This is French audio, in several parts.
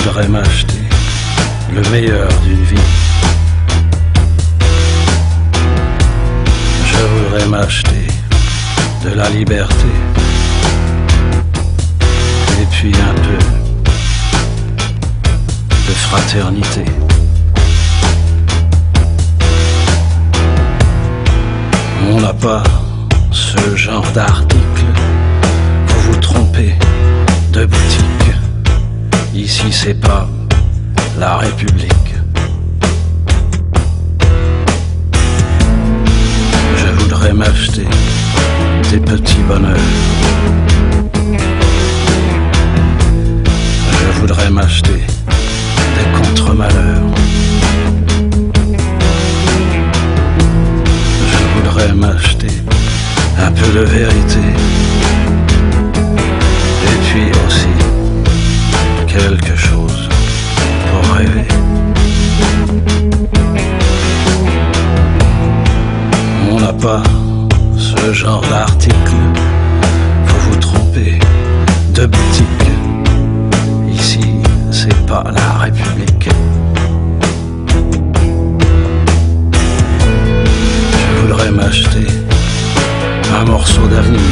voudrais m'acheter le meilleur d'une vie. Je voudrais m'acheter de la liberté. Et puis un peu de fraternité. On n'a pas ce genre d'article. Vous vous trompez de boutique. Ici c'est pas la République. Je voudrais m'acheter des petits bonheurs. Je voudrais m'acheter des contre-malheurs. Je voudrais m'acheter un peu de vérité. Et puis aussi quelque chose pour rêver. On n'a pas ce genre d'article. Vous vous trompez de boutique. Ici, c'est pas la République. Je voudrais m'acheter un morceau d'avenir.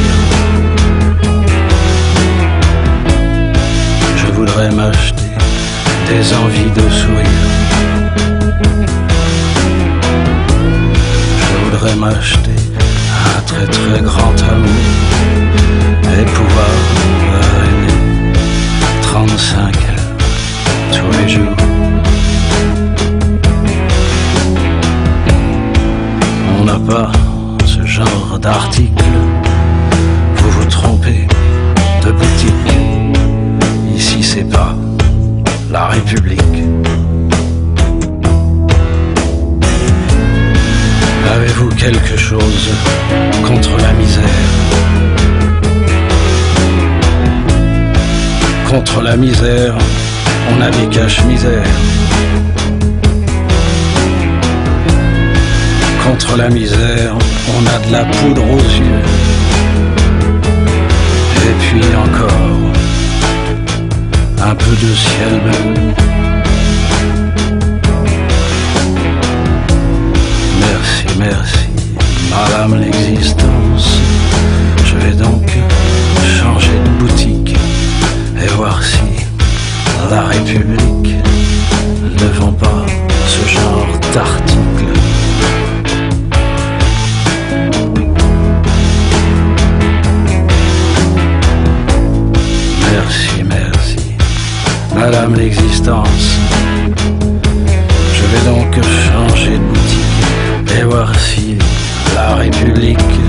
Je voudrais m'acheter des envies de sourire. Je voudrais m'acheter un très très grand amour et pouvoir aimer 35 heures tous les jours. On n'a pas ce genre d'article. Vous vous trompez de boutique. Ici c'est pas la République. Avez-vous quelque chose contre la misère? Contre la misère, on a des caches-misères. Contre la misère, on a de la poudre aux yeux. Et puis encore un peu de ciel bleu. Merci, merci, madame l'existence. Je vais donc changer de boutique et voir si la République ne vend pas ce genre d'article. Merci, merci, madame l'existence. Je vais donc changer de boutique et voir si la République